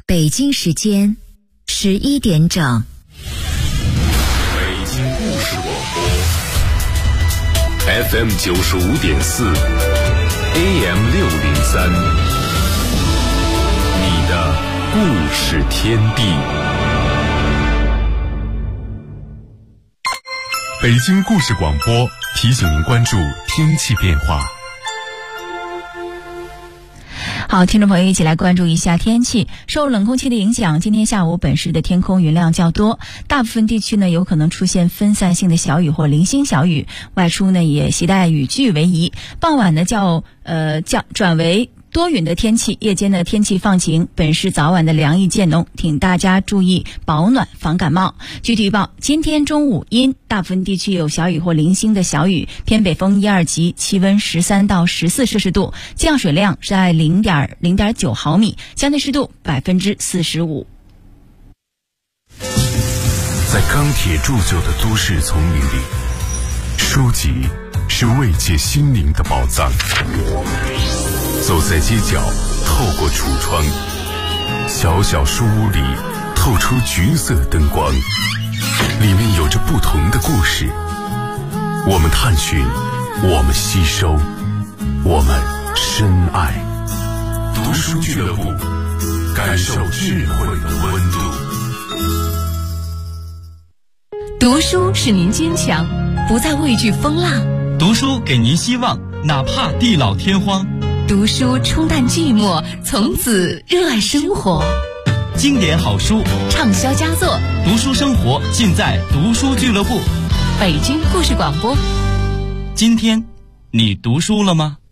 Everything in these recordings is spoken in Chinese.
北京时间11点整。 北京故事广播 FM 95.4 AM 603，你的故事天地。北京故事广播提醒您关注天气变化。 好，听众朋友一起来关注一下天气。受冷空气的影响，今天下午本市的天空云量较多，大部分地区呢有可能出现分散性的小雨或零星小雨，外出呢也携带雨具为宜。傍晚呢转为多云的天气，夜间的天气放晴，本市早晚的凉意渐浓，请大家注意保暖防感冒。具体预报：今天中午阴，大部分地区有小雨或零星的小雨，偏北风1、2级，气温13到14摄氏度，降水量是在0.9毫米，相对湿度45%。 在钢铁铸就的都市丛林里，书籍是慰藉心灵的宝藏。走在街角，透过橱窗，小小书屋里透出橘色灯光，里面有着不同的故事。我们探寻，我们吸收，我们深爱。读书俱乐部，感受智慧的温度。 读书使您坚强，不再畏惧风浪； 读书给您希望，哪怕地老天荒。 读书冲淡寂寞，从此热爱生活。 经典好书， 畅销佳作， 读书生活尽在读书俱乐部。 北京故事广播。 今天你读书了吗？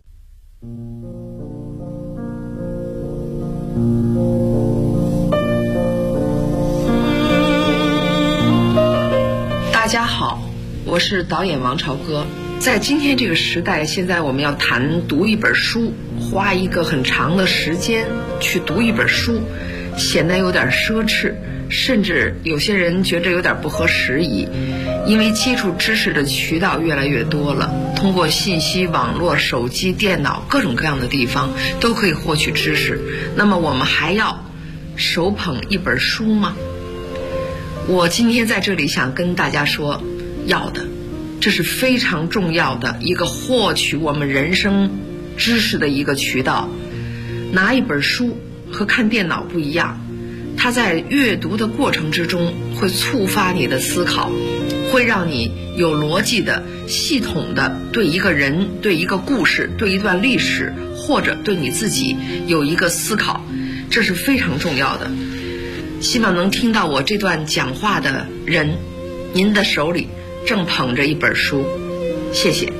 大家好，我是导演王朝歌。在今天这个时代，现在我们要谈读一本书，花一个很长的时间去读一本书，显得有点奢侈，甚至有些人觉得有点不合时宜。因为接触知识的渠道越来越多了，通过信息网络、手机、电脑各种各样的地方都可以获取知识。那么我们还要手捧一本书吗？我今天在这里想跟大家说，要的。这是非常重要的一个获取我们人生知识的一个渠道。拿一本书和看电脑不一样，它在阅读的过程之中会触发你的思考，会让你有逻辑的、系统的对一个人、对一个故事、对一段历史，或者对你自己有一个思考，这是非常重要的。希望能听到我这段讲话的人，您的手里正捧着一本书，谢谢。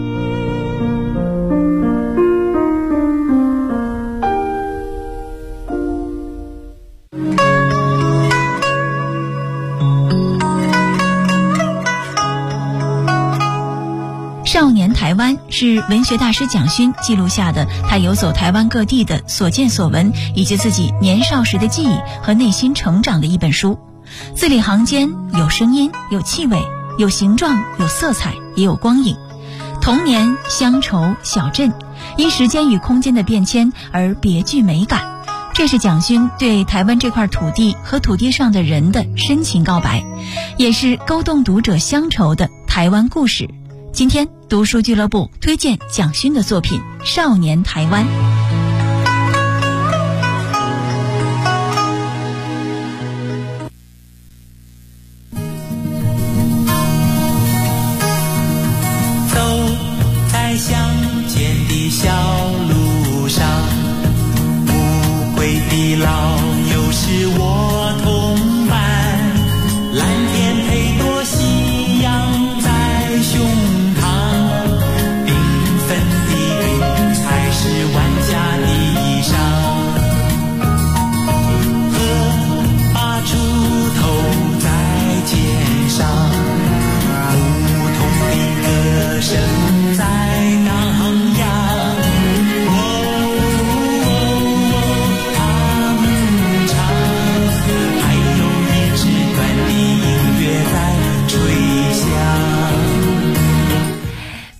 少年台湾是文学大师蒋勋记录下的他游走台湾各地的所见所闻，以及自己年少时的记忆和内心成长的一本书。字里行间有声音，有气味，有形状，有色彩，也有光影。童年、乡愁、小镇，因时间与空间的变迁而别具美感。这是蒋勋对台湾这块土地和土地上的人的深情告白，也是勾动读者乡愁的台湾故事。今天读书俱乐部推荐蒋勋的作品《少年台湾》。 乡间的小路上，无悔的老牛是我同伴，蓝天配朵夕阳在胸膛，缤纷的云彩是万家的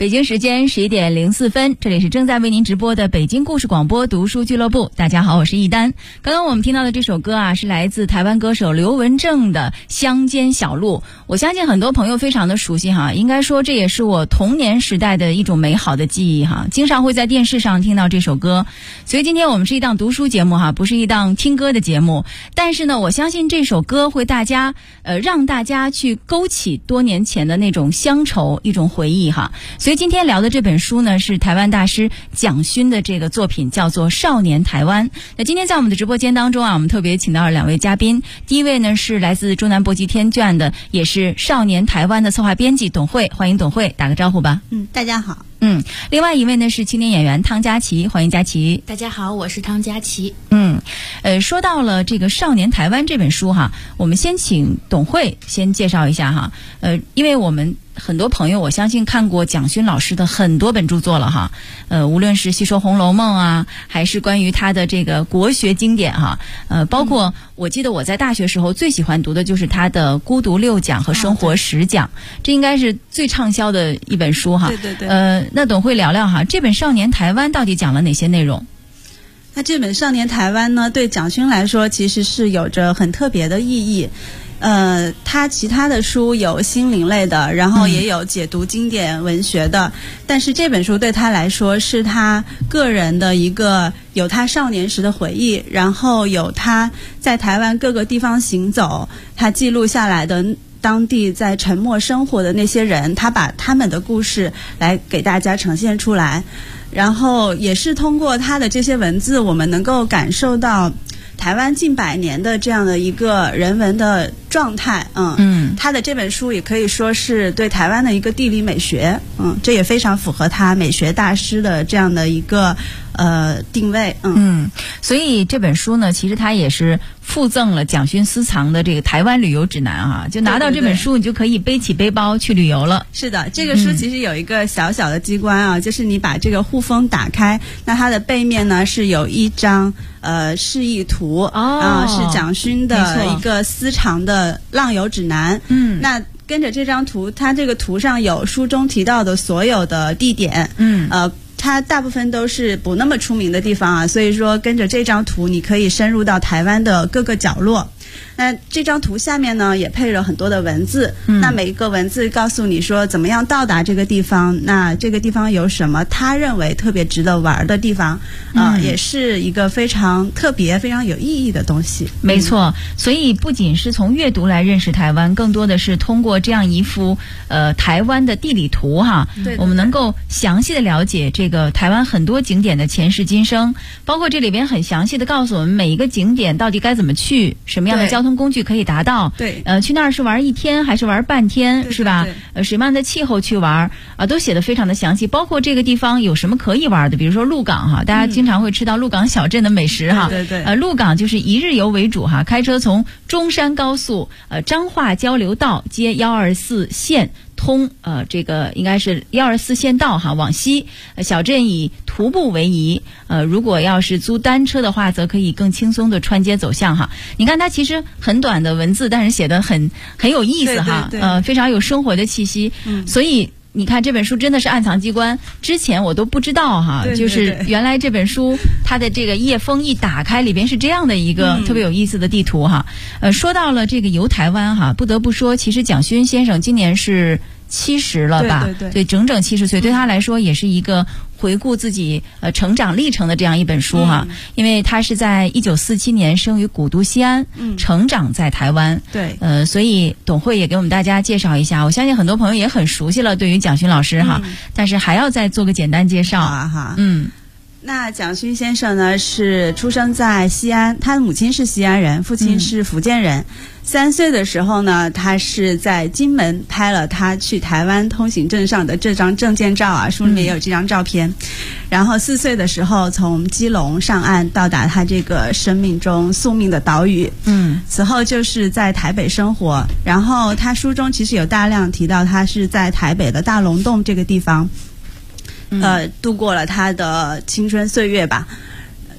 北京时间11点04分，这里是正在为您直播的北京故事广播读书俱乐部。大家好，我是一丹。刚刚我们听到的这首歌啊，是来自台湾歌手刘文正的《乡间小路》。我相信很多朋友非常的熟悉哈，应该说这也是我童年时代的一种美好的记忆哈，经常会在电视上听到这首歌。所以今天我们是一档读书节目哈，不是一档听歌的节目。但是呢，我相信这首歌会让大家去勾起多年前的那种乡愁，一种回忆哈。所以今天聊的这本书呢，是台湾大师蒋勋的这个作品，叫做《少年台湾》。那今天在我们的直播间当中啊，我们特别请到了2位嘉宾。第一位呢是来自中南博集天卷的，也是《少年台湾》的策划编辑董慧，欢迎董慧，打个招呼吧。 大家好。 另外一位呢是青年演员汤佳琪，欢迎佳琪。 大家好，我是汤佳琪。 说到了这个《少年台湾》这本书哈，我们先请董慧先介绍一下哈。因为我们很多朋友我相信看过蒋勋老师的很多本著作了哈，无论是细说《红楼梦》啊，还是关于他的这个国学经典哈，包括我记得我在大学时候最喜欢读的就是他的《孤独6讲》和《生活10讲》，这应该是最畅销的一本书哈。 对。 那董慧聊聊哈，这本《少年台湾》到底讲了哪些内容？ 那这本《少年台湾》呢，对蒋勋来说其实是有着很特别的意义。他其他的书有心灵类的，然后也有解读经典文学的，但是这本书对他来说是他个人的一个有他少年时的回忆，然后有他在台湾各个地方行走，他记录下来的当地在沉默生活的那些人，他把他们的故事来给大家呈现出来，然后也是通过他的这些文字，我们能够感受到台湾近100年的这样的一个人文的状态。他的这本书也可以说是对台湾的一个地理美学，这也非常符合他美学大师的这样的一个定位。 所以这本书呢，其实它也是附赠了蒋勋私藏的这个台湾旅游指南啊，就拿到这本书你就可以背起背包去旅游了。 是的，这个书其实有一个小小的机关啊，就是你把这个护封打开，那它的背面呢是有一张示意图是蒋勋的一个私藏的浪游指南。那跟着这张图，它这个图上有书中提到的所有的地点。它大部分都是不那么出名的地方啊，所以说跟着这张图你可以深入到台湾的各个角落。那这张图下面呢也配了很多的文字，那每一个文字告诉你说怎么样到达这个地方，那这个地方有什么他认为特别值得玩的地方，也是一个非常特别非常有意义的东西。 没错，所以不仅是从阅读来认识台湾，更多的是通过这样一幅台湾的地理图哈，我们能够详细的了解这个台湾很多景点的前世今生，包括这里边很详细的告诉我们每一个景点到底该怎么去，什么样的交通工具可以达到，去那儿是玩1天还是玩半天，是吧？什么样的气候去玩啊，都写得非常的详细，包括这个地方有什么可以玩的，比如说鹿港哈，大家经常会吃到鹿港小镇的美食哈。鹿港就是一日游为主哈，开车从中山高速彰化交流道接124线通这个应该是124线道哈，往西小镇以徒步为宜，如果要是租单车的话，则可以更轻松的穿街走巷哈。你看它其实很短的文字，但是写得很有意思哈，非常有生活的气息。所以你看这本书真的是暗藏机关，之前我都不知道哈，就是原来这本书它的这个页封一打开，里边是这样的一个特别有意思的地图哈。说到了这个游台湾哈，不得不说，其实蒋勋先生今年是70了吧？对，整整70岁，对他来说也是一个回顾自己成长历程的这样一本书哈。因为他是在1947年生于古都西安，成长在台湾。所以董慧也给我们大家介绍一下，我相信很多朋友也很熟悉了对于蒋勋老师哈，但是还要再做个简单介绍哈。那蒋勋先生呢是出生在西安，他的母亲是西安人，父亲是福建人。3岁的时候呢，他是在金门拍了他去台湾通行证上的这张证件照啊，书里面也有这张照片。然后4岁的时候从基隆上岸，到达他这个生命中宿命的岛屿。此后就是在台北生活，然后他书中其实有大量提到他是在台北的大龙洞这个地方度过了他的青春岁月吧。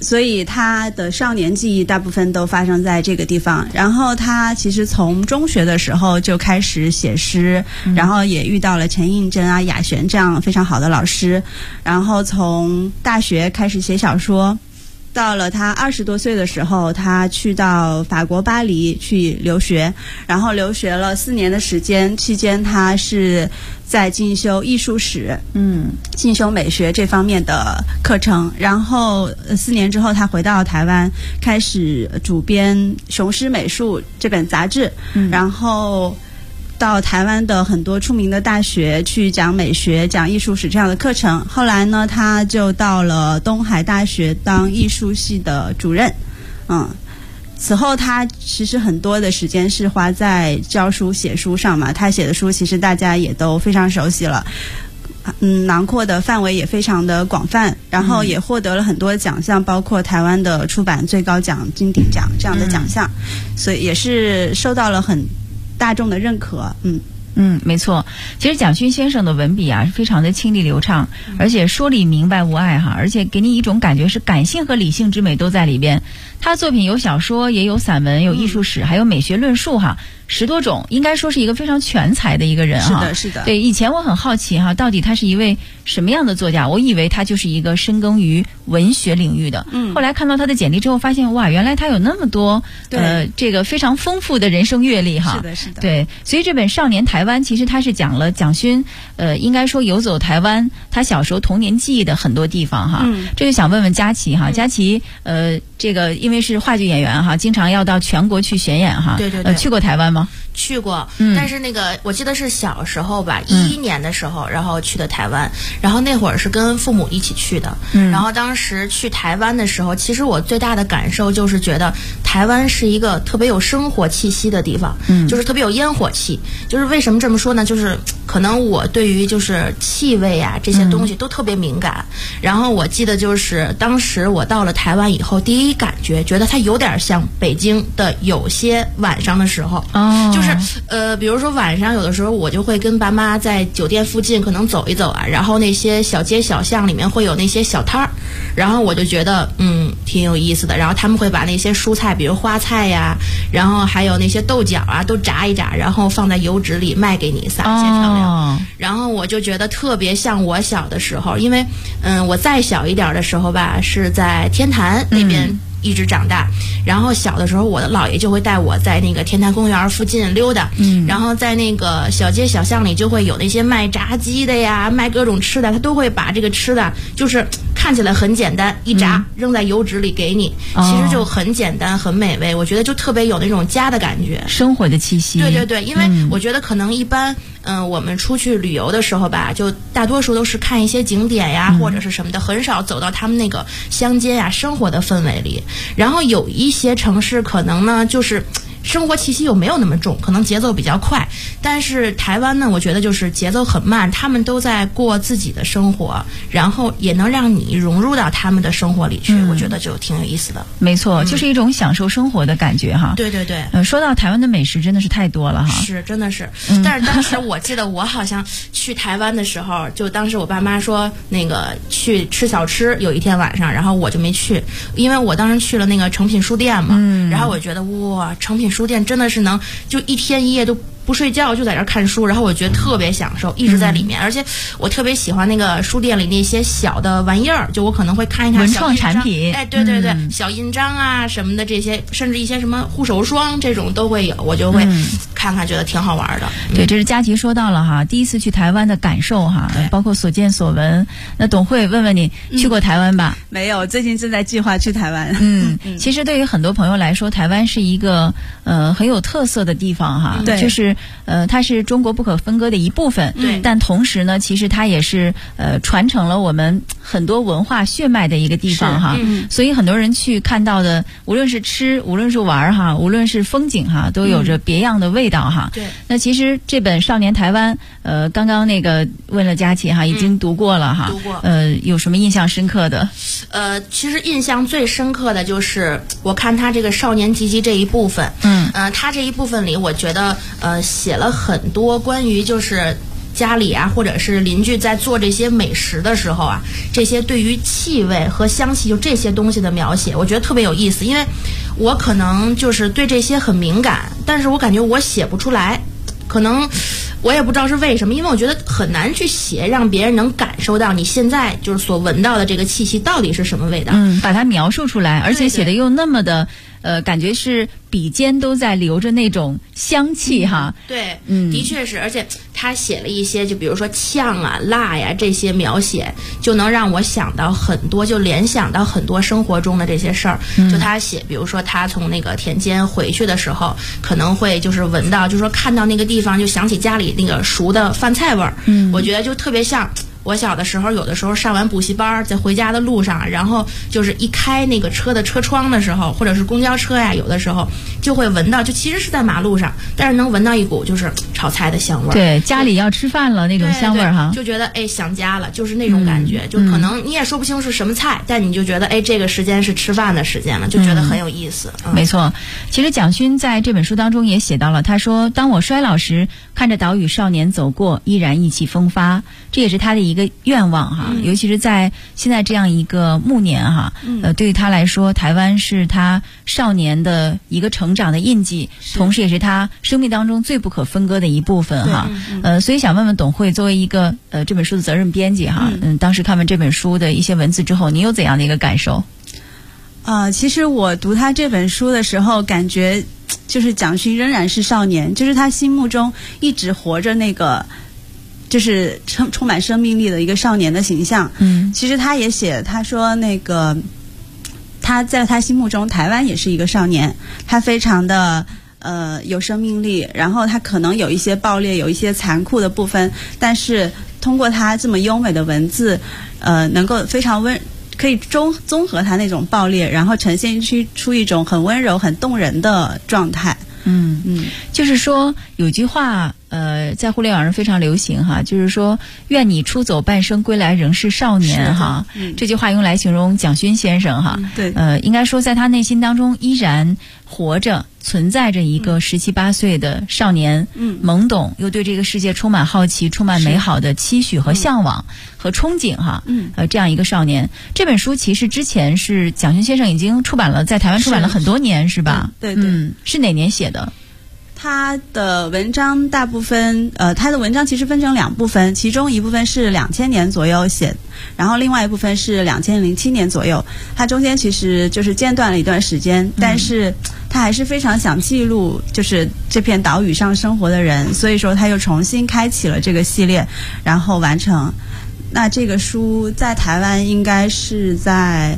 所以他的少年记忆大部分都发生在这个地方。然后他其实从中学的时候就开始写诗，然后也遇到了陈映真啊、雅璇这样非常好的老师。然后从大学开始写小说，到了他20多岁的时候，他去到法国巴黎去留学，然后留学了4年的时间，期间他是在进修艺术史，进修美学这方面的课程。然后4年之后，他回到台湾，开始主编《雄狮美术》这本杂志，然后到台湾的很多出名的大学去讲美学、讲艺术史这样的课程。后来呢，他就到了东海大学当艺术系的主任。此后他其实很多的时间是花在教书写书上嘛，他写的书其实大家也都非常熟悉了，囊括的范围也非常的广泛，然后也获得了很多奖项，包括台湾的出版最高奖金鼎奖这样的奖项，所以也是受到了很大众的认可。 没错。其实蒋勋先生的文笔啊，非常的清丽流畅，而且说理明白无碍哈，而且给你一种感觉是感性和理性之美都在里边。他作品有小说，也有散文，有艺术史，还有美学论述哈，10多种，应该说是一个非常全才的一个人哈。 是的，是的。 对，以前我很好奇哈，到底他是一位什么样的作家？我以为他就是一个深耕于文学领域的。后来看到他的简历之后，发现哇，原来他有那么多这个非常丰富的人生阅历哈。 是的，是的。 对，所以这本《少年台湾》其实他是讲了蒋勋应该说游走台湾他小时候童年记忆的很多地方哈。这就想问问佳琪哈，佳琪这个因为是话剧演员哈，经常要到全国去巡演哈。 对对对。 去过台湾吗？ 去过，但是那个我记得是小时候吧，11年的时候，然后去的台湾，然后那会儿是跟父母一起去的，然后当时去台湾的时候，其实我最大的感受就是觉得台湾是一个特别有生活气息的地方，就是特别有烟火气。就是为什么这么说呢？就是可能我对于就是气味啊这些东西都特别敏感，然后我记得就是当时我到了台湾以后，第一感觉觉得它有点像北京的有些晚上的时候，就是比如说晚上有的时候我就会跟爸妈在酒店附近可能走一走啊，然后那些小街小巷里面会有那些小摊儿，然后我就觉得挺有意思的。然后他们会把那些蔬菜，比如花菜呀，然后还有那些豆角啊，都炸一炸，然后放在油纸里卖给你，撒一些调料。然后我就觉得特别像我小的时候，因为我再小一点的时候吧，是在天坛那边一直长大，然后小的时候我的姥爷就会带我在那个天坛公园附近溜达，然后在那个小街小巷里就会有那些卖炸鸡的呀，卖各种吃的，他都会把这个吃的就是看起来很简单，一炸扔在油纸里给你，其实就很简单很美味，我觉得就特别有那种家的感觉， 生活的气息。 对对对，因为我觉得可能一般我们出去旅游的时候吧，就大多数都是看一些景点呀，或者是什么的，很少走到他们那个乡间呀生活的氛围里。然后有一些城市可能呢就是生活气息又没有那么重，可能节奏比较快，但是台湾呢我觉得就是节奏很慢，他们都在过自己的生活，然后也能让你融入到他们的生活里去，我觉得就挺有意思的。 没错，就是一种享受生活的感觉哈。 对对对。 说到台湾的美食真的是太多了哈。 是，真的是。但是当时我记得我好像去台湾的时候，就当时我爸妈说那个去吃小吃，有一天晚上，然后我就没去，因为我当时去了那个诚品书店嘛，然后我觉得哇，诚品书店真的是能就一天一夜都不睡觉就在这儿看书，然后我觉得特别享受，一直在里面，而且我特别喜欢那个书店里那些小的玩意儿，就我可能会看一看文创产品， 哎，对对对，小印章啊什么的这些，甚至一些什么护手霜这种都会有，我就会看看，觉得挺好玩的。 对，这是佳琪说到了哈，第一次去台湾的感受哈，包括所见所闻。那董慧问问你，去过台湾吧？ 没有，最近正在计划去台湾。 其实对于很多朋友来说，台湾是一个很有特色的地方哈， 对， 就是它是中国不可分割的一部分， 对， 但同时呢，其实它也是传承了我们很多文化血脉的一个地方哈，所以很多人去看到的，无论是吃，无论是玩哈，无论是风景哈，都有着别样的味道哈。 对， 那其实这本《少年台湾》刚刚那个问了佳琪哈，已经读过了哈， 读过， 有什么印象深刻的？ 其实印象最深刻的就是我看他这个少年集集这一部分，他这一部分里，我觉得写了很多关于就是家里啊，或者是邻居在做这些美食的时候啊，这些对于气味和香气就这些东西的描写，我觉得特别有意思。因为我可能就是对这些很敏感，但是我感觉我写不出来，可能我也不知道是为什么，因为我觉得很难去写让别人能感受到你现在就是所闻到的这个气息到底是什么味道。 把它描述出来，而且写的又那么的感觉是笔尖都在流着那种香气哈。 对，的确是，而且他写了一些就比如说呛啊、辣呀这些描写，就能让我想到很多，就联想到很多生活中的这些事儿。就他写，比如说他从那个田间回去的时候，可能会就是闻到，就是说看到那个地方就想起家里那个熟的饭菜味儿。我觉得就特别像我小的时候，有的时候上完补习班，在回家的路上，然后就是一开那个车的车窗的时候，或者是公交车呀，有的时候就会闻到，就其实是在马路上，但是能闻到一股就是炒菜的香味儿。 对，家里要吃饭了那种香味儿哈， 就觉得想家了，就是那种感觉。就可能你也说不清是什么菜，但你就觉得这个时间是吃饭的时间了，就觉得很有意思。 没错，其实蒋勋在这本书当中也写到了，他说：“当我衰老时，看着岛屿少年走过，依然意气风发。”这也是他的一个愿望哈，尤其是在现在这样一个暮年哈，对于他来说，台湾是他少年的一个成长的印记，同时也是他生命当中最不可分割的一部分哈。所以想问问董慧，作为一个这本书的责任编辑哈，当时看完这本书的一些文字之后，你有怎样的一个感受？ 其实我读他这本书的时候，感觉就是蒋勋仍然是少年，就是他心目中一直活着那个。就是充满生命力的一个少年的形象。其实他也写，他说那个他在他心目中，台湾也是一个少年，他非常的有生命力，然后他可能有一些暴烈，有一些残酷的部分，但是通过他这么优美的文字，能够非常可以综合他那种暴烈，然后呈现出一种很温柔、很动人的状态。 就是说有句话在互联网上非常流行哈，就是说愿你出走半生归来仍是少年哈。这句话用来形容蒋勋先生哈。 对， 应该说在他内心当中依然活着存在着一个17、18岁的少年，懵懂又对这个世界充满好奇、充满美好的期许和向往和憧憬哈。这样一个少年。这本书其实之前是蒋勋先生已经出版了，在台湾出版了很多年是吧？ 对， 是哪年写的？ 他的文章大部分，他的文章其实分成2部分，其中一部分是2000年左右写，然后另外一部分是2007年左右。他中间其实就是间断了一段时间，但是他还是非常想记录就是这片岛屿上生活的人，所以说他又重新开启了这个系列，然后完成。那这个书在台湾应该是在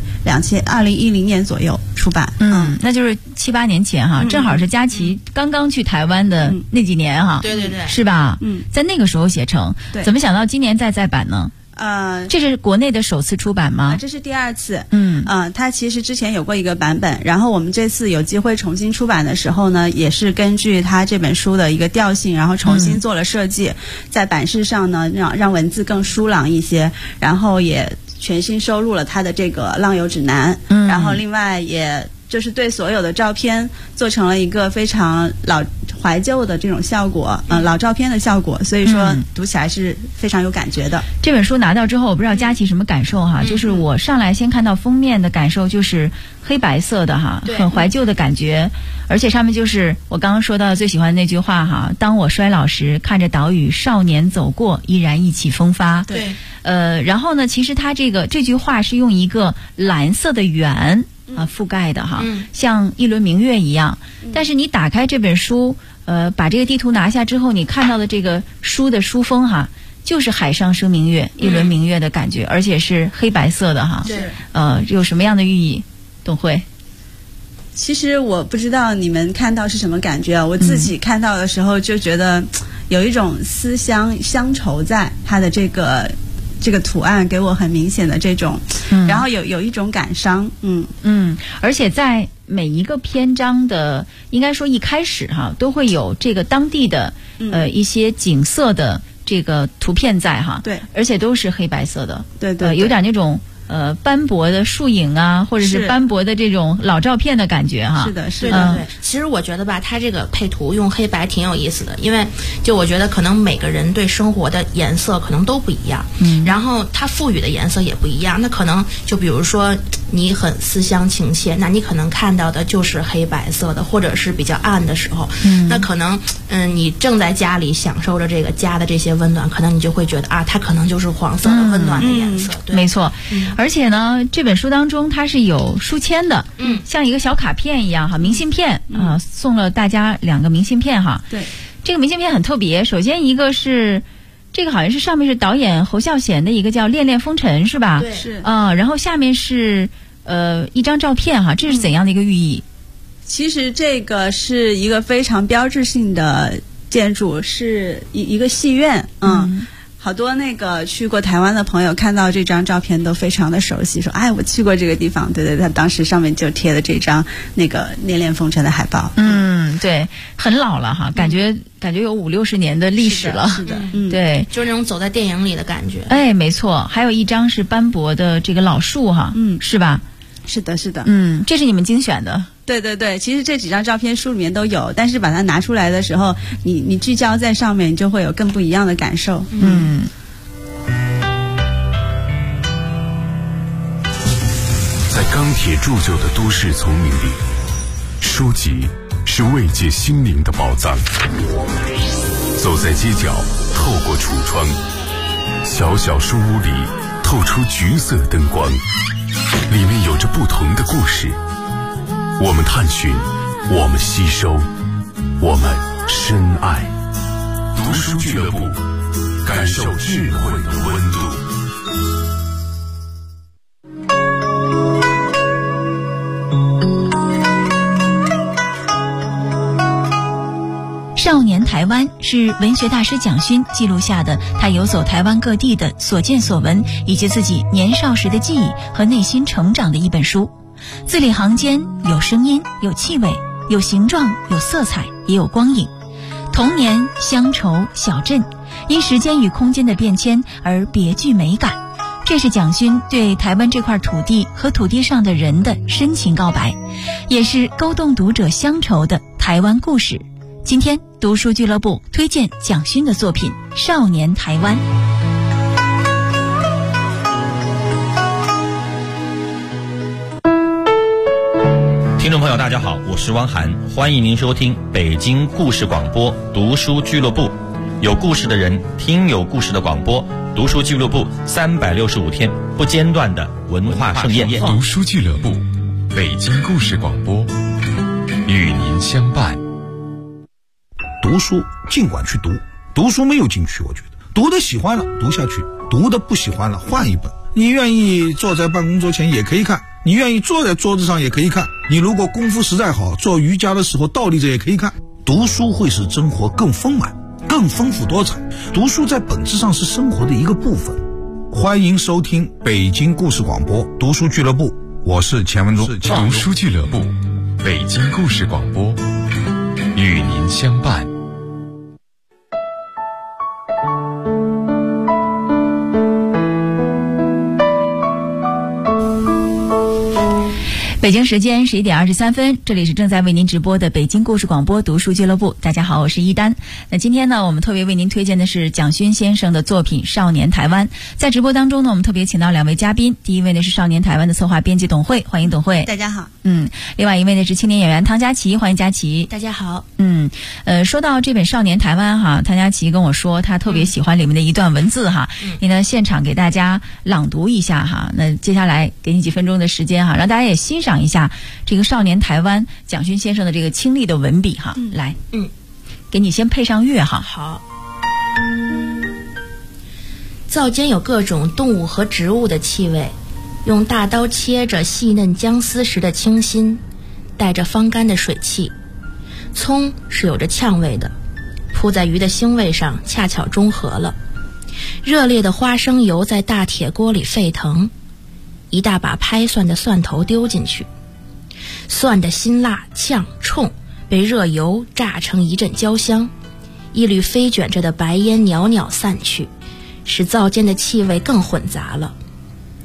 2010年左右出版。 那就是7、8年前哈，正好是佳琪刚刚去台湾的那几年哈。 对， 是吧？在那个时候写成。怎么想到今年再版呢？这是国内的首次出版吗？ 这是第2次。它其实之前有过一个版本，然后我们这次有机会重新出版的时候呢，也是根据它这本书的一个调性，然后重新做了设计，在版式上呢，让文字更疏朗一些，然后也全新收录了它的这个浪游指南，然后另外也就是对所有的照片做成了一个非常怀旧的这种效果，老照片的效果，所以说读起来是非常有感觉的。 这本书拿到之后，我不知道佳琪什么感受哈，就是我上来先看到封面的感受就是黑白色的哈，很怀旧的感觉，而且上面就是我刚刚说到的最喜欢的那句话哈，当我衰老时，看着岛屿少年走过，依然意气风发。 对， 然后呢，其实它这句话是用一个蓝色的圆覆盖的哈，像一轮明月一样。但是你打开这本书，把这个地图拿下之后，你看到的这个书的书封哈，就是海上生明月，一轮明月的感觉，而且是黑白色的哈。 对， 有什么样的寓意？董慧？ 其实我不知道你们看到是什么感觉啊，我自己看到的时候就觉得有一种思乡乡愁在它的这个图案给我很明显的这种，然后有一种感伤。 而且在每一个篇章的应该说一开始哈，都会有这个当地的一些景色的这个图片在哈。 对， 而且都是黑白色的。 对， 有点那种斑驳的树影啊，或者是斑驳的这种老照片的感觉哈。 是的，是的，对。其实我觉得吧，它这个配图用黑白挺有意思的，因为就我觉得可能每个人对生活的颜色可能都不一样，然后它赋予的颜色也不一样。那可能就比如说你很思乡情切，那你可能看到的就是黑白色的，或者是比较暗的时候，那可能你正在家里享受着这个家的这些温暖，可能你就会觉得啊，它可能就是黄色的温暖的颜色。对， 没错。而且呢，这本书当中它是有书签的，像一个小卡片一样哈，明信片啊，送了大家2个明信片哈。 对， 这个明信片很特别，首先一个是这个好像是上面是导演侯孝贤的一个叫《恋恋风尘》是吧？ 对，是然后下面是一张照片哈，这是怎样的一个寓意？ 其实这个是一个非常标志性的建筑，是一个戏院，好多那个去过台湾的朋友看到这张照片都非常的熟悉，说哎我去过这个地方。对对，他当时上面就贴了这张那个恋恋风尘的海报。 对，很老了哈，感觉有50-60年的历史了。 是的， 对，就是那种走在电影里的感觉。 哎，没错，还有一张是斑驳的这个老树哈，是吧？ 是的，是的， 这是你们精选的。 对对对，其实这几张照片书里面都有，但是把它拿出来的时候，你聚焦在上面，你就会有更不一样的感受。 在钢铁铸就的都市丛林里，书籍是慰藉心灵的宝藏。走在街角，透过橱窗，小小书屋里透出橘色灯光，里面有着不同的故事。我们探寻，我们吸收，我们深爱。读书俱乐部，感受智慧的温度。 少年台湾是文学大师蒋勋记录下的他游走台湾各地的所见所闻，以及自己年少时的记忆和内心成长的一本书。字里行间有声音，有气味，有形状，有色彩，也有光影。童年、乡愁、小镇，因时间与空间的变迁而别具美感。这是蒋勋对台湾这块土地和土地上的人的深情告白，也是勾动读者乡愁的台湾故事。今天读书俱乐部推荐蒋勋的作品《少年台湾》。 听众朋友大家好，我是汪涵，欢迎您收听北京故事广播读书俱乐部，有故事的人听有故事的广播，读书俱乐部365天不间断的文化盛宴。 读书俱乐部，北京故事广播，与您相伴。 读书尽管去读，读书没有禁区，我觉得读的喜欢了读下去，读的不喜欢了换一本。你愿意坐在办公桌前也可以看，你愿意坐在桌子上也可以看，你如果功夫实在好，做瑜伽的时候倒立着也可以看。读书会使生活更丰满，更丰富多彩。读书在本质上是生活的一个部分。欢迎收听北京故事广播读书俱乐部，我是钱文忠。 读书俱乐部，北京故事广播，与您相伴。 北京时间11点23分，这里是正在为您直播的北京故事广播读书俱乐部。大家好，我是一丹。那今天呢，我们特别为您推荐的是蒋勋先生的作品《少年台湾》。在直播当中呢，我们特别请到2位嘉宾，第一位呢是少年台湾的策划编辑董慧，欢迎董慧。 大家好。 另外一位呢是青年演员汤佳琪，欢迎佳琪。 大家好。 说到这本《少年台湾》哈，汤佳琪跟我说他特别喜欢里面的一段文字哈，你呢现场给大家朗读一下哈。那接下来给你几分钟的时间哈，让大家也欣赏一下这个《少年台湾》蒋勋先生的这个清丽的文笔哈。来，给你先配上乐哈。 好。灶间有各种动物和植物的气味，用大刀切着细嫩姜丝时的清新，带着芳甘的水汽。葱是有着呛味的，铺在鱼的腥味上恰巧中和了。热烈的花生油在大铁锅里沸腾，一大把拍蒜的蒜头丢进去，蒜的辛辣呛冲被热油炸成一阵焦香，一缕飞卷着的白烟袅袅散去，使灶间的气味更混杂了。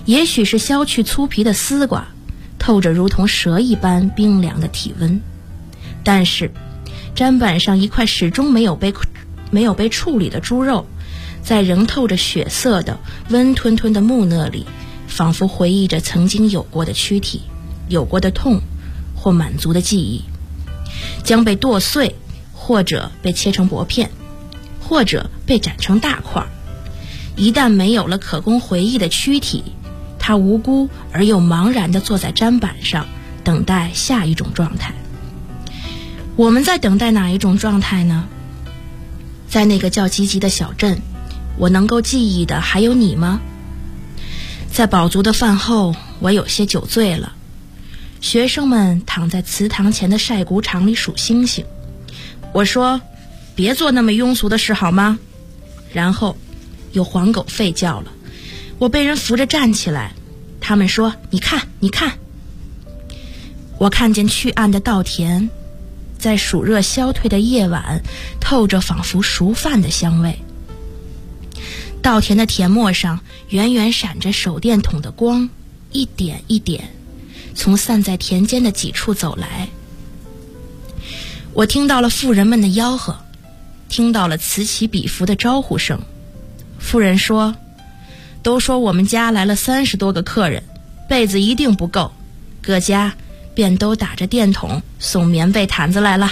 也许是削去粗皮的丝瓜，透着如同蛇一般冰凉的体温。但是砧板上一块始终没有被处理的猪肉，在仍透着血色的温吞吞的木讷里，仿佛回忆着曾经有过的躯体，有过的痛或满足的记忆，将被剁碎，或者被切成薄片，或者被斩成大块。一旦没有了可供回忆的躯体，他无辜而又茫然地坐在砧板上，等待下一种状态。我们在等待哪一种状态呢？在那个叫吉吉的小镇，我能够记忆的还有你吗？在饱足的饭后，我有些酒醉了。学生们躺在祠堂前的晒谷场里数星星。我说，别做那么庸俗的事好吗？然后有黄狗吠叫了，我被人扶着站起来。他们说，你看你看。我看见去岸的稻田，在暑热消退的夜晚，透着仿佛熟饭的香味。稻田的田陌上远远闪着手电筒的光，一点一点从散在田间的几处走来。我听到了妇人们的吆喝，听到了此起彼伏的招呼声。妇人说，都说我们家来了30多个客人，被子一定不够，各家便都打着电筒送棉被毯子来了。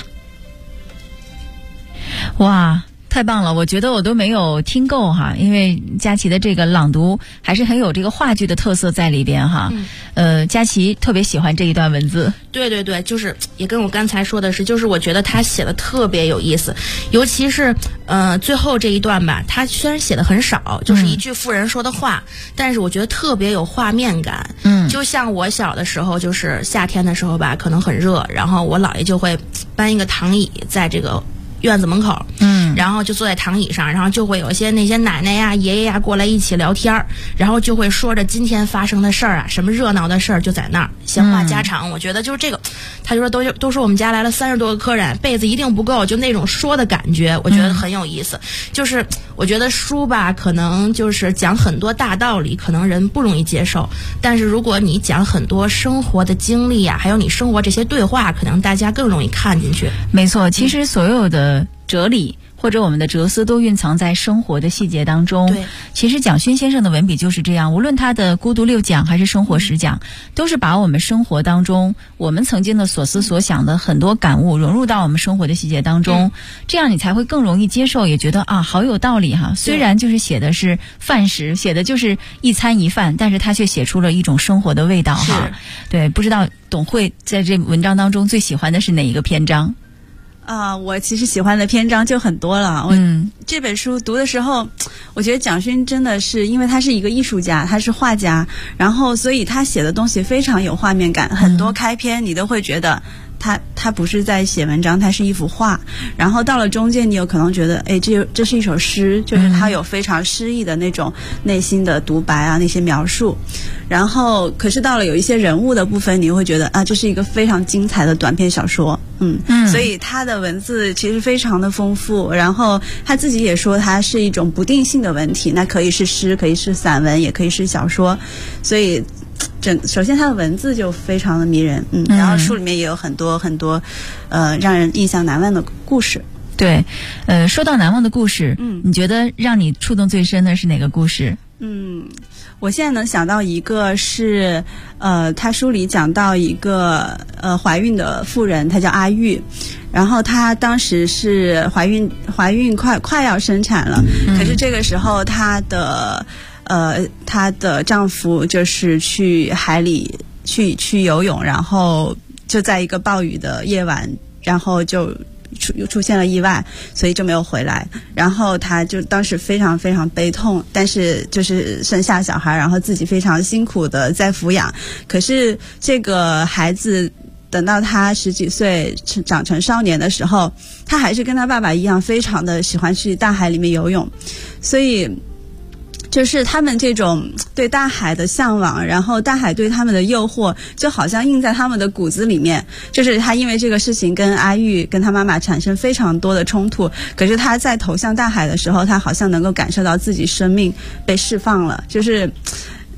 哇，太棒了！我觉得我都没有听够哈，因为佳琪的这个朗读还是很有这个话剧的特色在里边哈。佳琪特别喜欢这一段文字。 对对对，就是也跟我刚才说的是，就是我觉得他写的特别有意思，尤其是最后这一段吧，他虽然写的很少，就是一句妇人说的话，但是我觉得特别有画面感。就像我小的时候，就是夏天的时候吧，可能很热，然后我姥爷就会搬一个躺椅在这个院子门口，然后就坐在躺椅上，然后就会有一些那些奶奶呀、爷爷呀过来一起聊天，然后就会说着今天发生的事儿啊，什么热闹的事儿，就在那儿闲话家常。我觉得就是这个，他就说都说我们家来了30多个客人，被子一定不够，就那种说的感觉，我觉得很有意思。就是我觉得书吧，可能就是讲很多大道理，可能人不容易接受，但是如果你讲很多生活的经历啊，还有你生活这些对话，可能大家更容易看进去。 没错，其实所有的哲理或者我们的哲思都蕴藏在生活的细节当中。 对， 其实蒋勋先生的文笔就是这样，无论他的孤独6讲还是生活10讲，都是把我们生活当中我们曾经的所思所想的很多感悟融入到我们生活的细节当中，这样你才会更容易接受，也觉得啊好有道理哈。虽然就是写的是饭食，写的就是一餐一饭，但是他却写出了一种生活的味道哈。对，不知道董慧在这文章当中最喜欢的是哪一个篇章？ 我其实喜欢的篇章就很多了。我这本书读的时候，我觉得蒋勋真的是，因为他是一个艺术家，他是画家，然后所以他写的东西非常有画面感，很多开篇你都会觉得他不是在写文章，他是一幅画。然后到了中间，你有可能觉得，哎，这是一首诗，就是他有非常诗意的那种内心的独白啊，那些描述。然后，可是到了有一些人物的部分，你会觉得啊，这是一个非常精彩的短篇小说。所以他的文字其实非常的丰富。然后他自己也说，它是一种不定性的文体，那可以是诗，可以是散文，也可以是小说。所以首先他的文字就非常的迷人，然后书里面也有很多很多让人印象难忘的故事。 对，说到难忘的故事，你觉得让你触动最深的是哪个故事？ 我现在能想到一个是，他书里讲到一个怀孕的妇人，她叫阿玉，然后她当时是怀孕快要生产了，可是这个时候她的丈夫就是去海里去游泳，然后就在一个暴雨的夜晚，然后就出现了意外，所以就没有回来。然后她就当时非常非常悲痛，但是就是生下小孩，然后自己非常辛苦的在抚养。可是这个孩子等到他10几岁长成少年的时候，他还是跟他爸爸一样非常的喜欢去大海里面游泳。所以就是他们这种对大海的向往，然后大海对他们的诱惑，就好像印在他们的骨子里面。就是他因为这个事情跟阿玉跟他妈妈产生非常多的冲突，可是他在投向大海的时候，他好像能够感受到自己生命被释放了。就是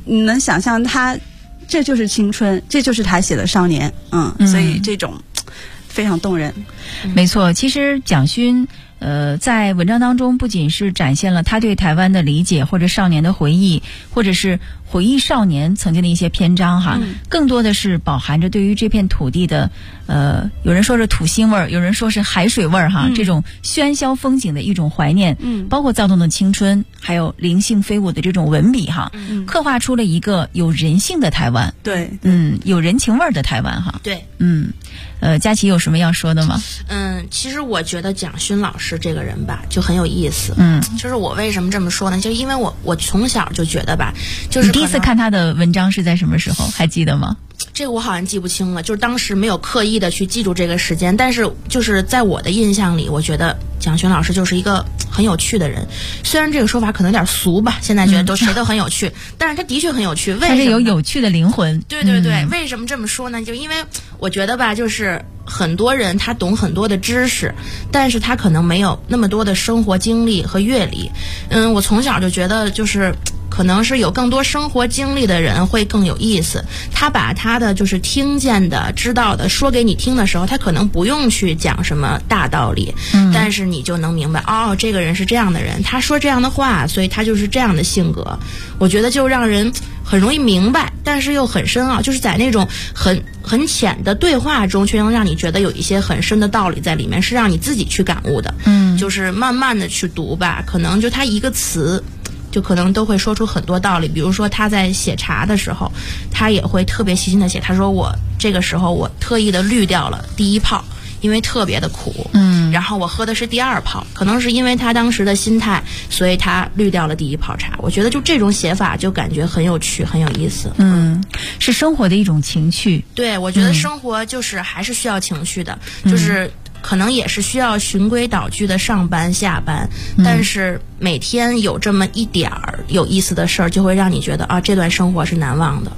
你能想象他这就是青春，这就是他写的少年，所以这种非常动人。 没错，其实蒋勋在文章当中不仅是展现了他对台湾的理解，或者少年的回忆，或者是回忆少年曾经的一些篇章哈，更多的是饱含着对于这片土地的有人说是土腥味儿，有人说是海水味儿哈，这种喧嚣风景的一种怀念，包括躁动的青春，还有灵性飞舞的这种文笔哈，刻画出了一个有人性的台湾， 对， 有人情味儿的台湾哈， 对， 佳琪有什么要说的吗？ 其实我觉得蒋勋老师这个人吧就很有意思，就是我为什么这么说呢？就因为我从小就觉得吧，就是你第一次看他的文章是在什么时候？还记得吗？ 这个我好像记不清了，就是当时没有刻意的去记住这个时间，但是就是在我的印象里，我觉得蒋勋老师就是一个很有趣的人。虽然这个说法可能有点俗吧，现在觉得谁都很有趣，但是他的确很有趣。为什么？ 他是有趣的灵魂。 对对对，为什么这么说呢？就因为我觉得吧，就是很多人他懂很多的知识，但是他可能没有那么多的生活经历和阅历。我从小就觉得就是可能是有更多生活经历的人会更有意思。他把他的就是听见的、知道的说给你听的时候，他可能不用去讲什么大道理，但是你就能明白，哦，这个人是这样的人，他说这样的话，所以他就是这样的性格。我觉得就让人很容易明白，但是又很深奥，就是在那种很浅的对话中，却能让你觉得有一些很深的道理在里面，是让你自己去感悟的。就是慢慢的去读吧，可能就他一个词就可能都会说出很多道理。比如说他在写茶的时候，他也会特别细心的写，他说我这个时候我特意的滤掉了第一泡，因为特别的苦，然后我喝的是第二泡，可能是因为他当时的心态，所以他滤掉了第一泡茶。我觉得就这种写法就感觉很有趣，很有意思。 是生活的一种情趣。 对，我觉得生活就是还是需要情绪的，就是可能也是需要循规蹈矩的上班下班，但是每天有这么一点儿有意思的事儿，就会让你觉得啊，这段生活是难忘的。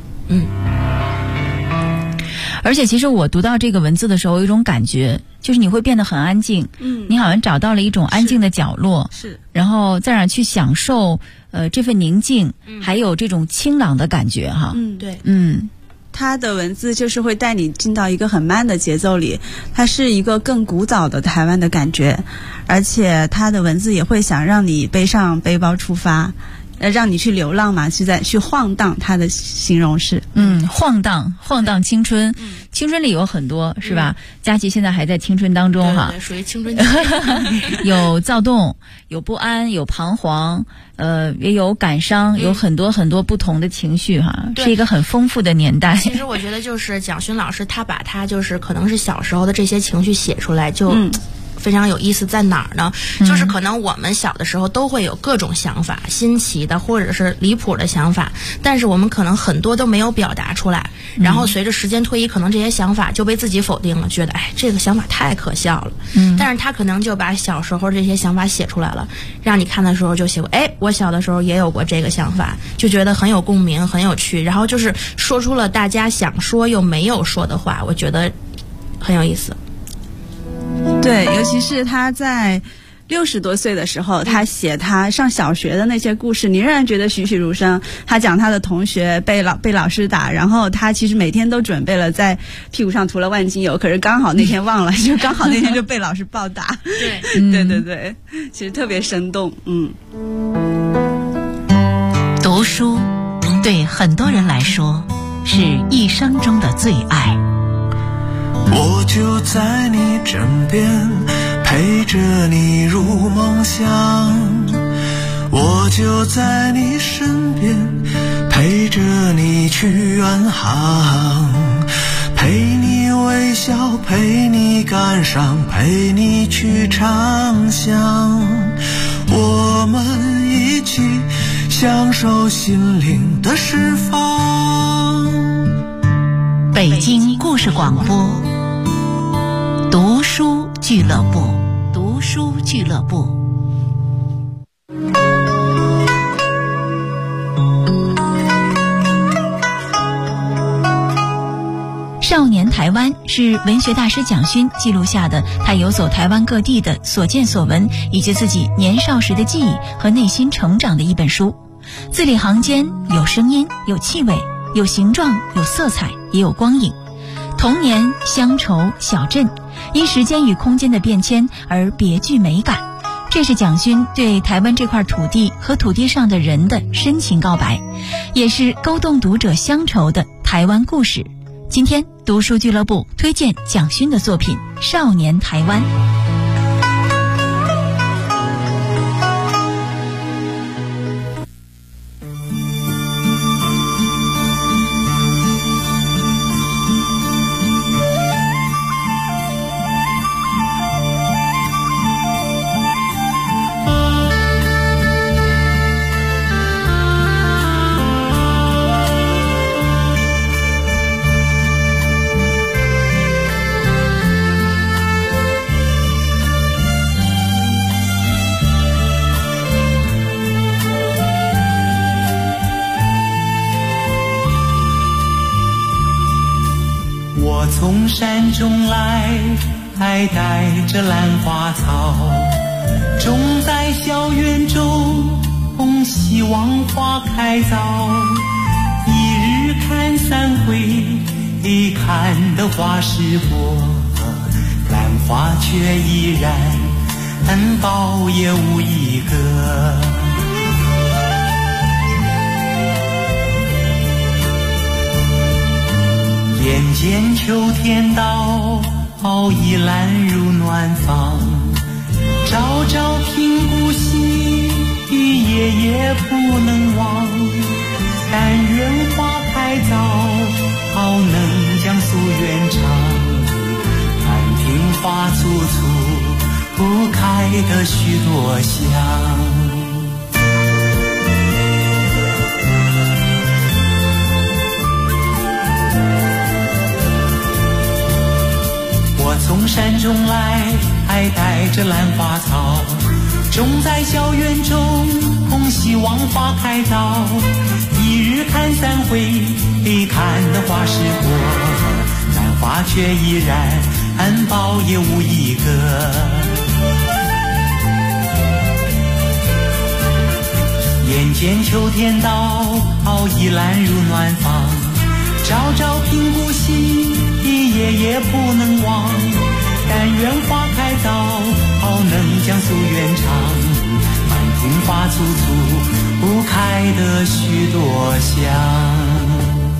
而且其实我读到这个文字的时候，有一种感觉，就是你会变得很安静，你好像找到了一种安静的角落， 是， 然后在那儿去享受这份宁静，还有这种清朗的感觉哈。 对， 他的文字就是会带你进到一个很慢的节奏里，它是一个更古早的台湾的感觉，而且他的文字也会想让你背上背包出发，让你去流浪嘛，去晃荡，他的形容是晃荡青春，青春里有很多是吧？佳琪现在还在青春当中哈， 对，属于青春期有躁动，有不安，有彷徨，也有感伤，有很多很多不同的情绪哈，是一个很丰富的年代。 其实我觉得就是蒋勋老师他把他就是可能是小时候的这些情绪写出来，就非常有意思。在哪儿呢？就是可能我们小的时候都会有各种想法，新奇的或者是离谱的想法，但是我们可能很多都没有表达出来，然后随着时间推移，可能这些想法就被自己否定了，觉得这个想法太可笑了。但是他可能就把小时候这些想法写出来了，让你看的时候就写过，我小的时候也有过这个想法，就觉得很有共鸣，很有趣，然后就是说出了大家想说又没有说的话，我觉得很有意思。 对，尤其是他在60多岁的时候，他写他上小学的那些故事，你仍然觉得栩栩如生。他讲他的同学被老师打，然后他其实每天都准备了在屁股上涂了万金油，可是刚好那天忘了，就刚好那天就被老师暴打。对，其实特别生动。 读书对很多人来说是一生中的最爱。 我就在你枕边，陪着你入梦乡。我就在你身边，陪着你去远航。陪你微笑，陪你感伤，陪你去畅想。我们一起享受心灵的释放。 北京故事广播读书俱乐部，读书俱乐部。 少年台湾是文学大师蒋勋记录下的他游走台湾各地的所见所闻，以及自己年少时的记忆和内心成长的一本书。 字里行间有声音，有气味，有形状，有色彩，也有光影。童年、乡愁、小镇，因时间与空间的变迁而别具美感。这是蒋勋对台湾这块土地和土地上的人的深情告白，也是勾动读者乡愁的台湾故事。今天读书俱乐部推荐蒋勋的作品《少年台湾》。 从山中来，带着兰花草，种在小园中，希望花开早。一日看三回，看得花时过，兰花却依然苞也无一个。眼见秋天到，倚兰入暖房，朝朝听故稀，夜夜不能忘。但愿花开早，能将夙愿偿。满庭花簇簇，开得许多香。我从山中来，带着兰花草，种在小园中，希望花开早。一日看三回，看得花时过，兰花却依然苞也无一个。眼见秋天到，倚兰入暖房，朝朝听故稀，夜夜不能忘。但愿花开早，能将夙愿偿。满庭花簇簇，开得许多香。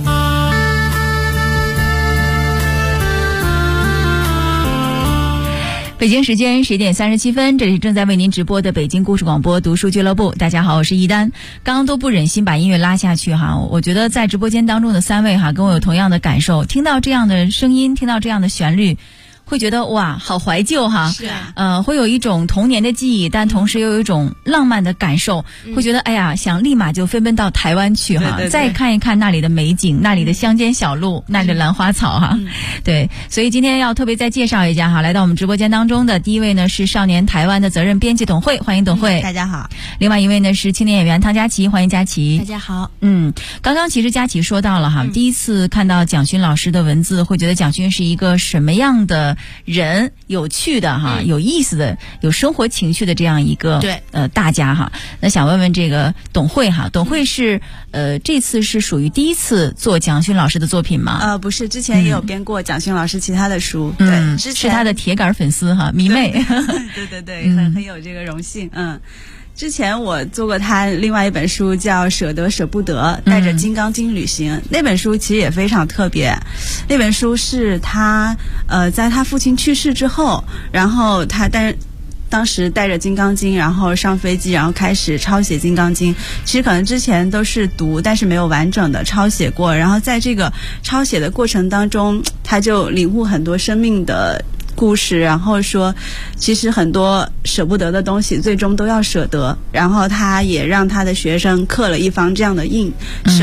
北京时间11点37分，这里是正在为您直播的北京故事广播读书俱乐部。大家好，我是一丹。刚刚都不忍心把音乐拉下去哈，我觉得在直播间当中的三位哈，跟我有同样的感受，听到这样的声音，听到这样的旋律，会觉得哇，好怀旧哈！ 是啊， 会有一种童年的记忆，但同时又有一种浪漫的感受，会觉得哎呀，想立马就飞奔到台湾去哈，再看一看那里的美景，那里的乡间小路，那里的兰花草哈。对，所以今天要特别再介绍一下哈，来到我们直播间当中的第一位呢是少年台湾的责任编辑董慧，欢迎董慧。 大家好。 另外一位呢是青年演员汤佳琪，欢迎佳琪。 大家好。 刚刚其实佳琪说到了哈，第一次看到蒋勋老师的文字，会觉得蒋勋是一个什么样的人？有趣的哈，有意思的，有生活情趣的这样一个大家哈。那想问问这个董慧哈，董慧是这次是属于第一次做蒋勋老师的作品吗？ 不是，之前也有编过蒋勋老师其他的书，对，之前是他的铁杆粉丝哈，迷妹。 对，很有这个荣幸。之前我做过他另外一本书叫《舍得舍不得》，带着金刚经旅行，那本书其实也非常特别。那本书是他在他父亲去世之后，然后他当时带着金刚经，然后上飞机，然后开始抄写金刚经。其实可能之前都是读，但是没有完整的抄写过。然后在这个抄写的过程当中，他就领悟很多生命的故事，然后说其实很多舍不得的东西最终都要舍得，然后他也让他的学生刻了一方这样的印，舍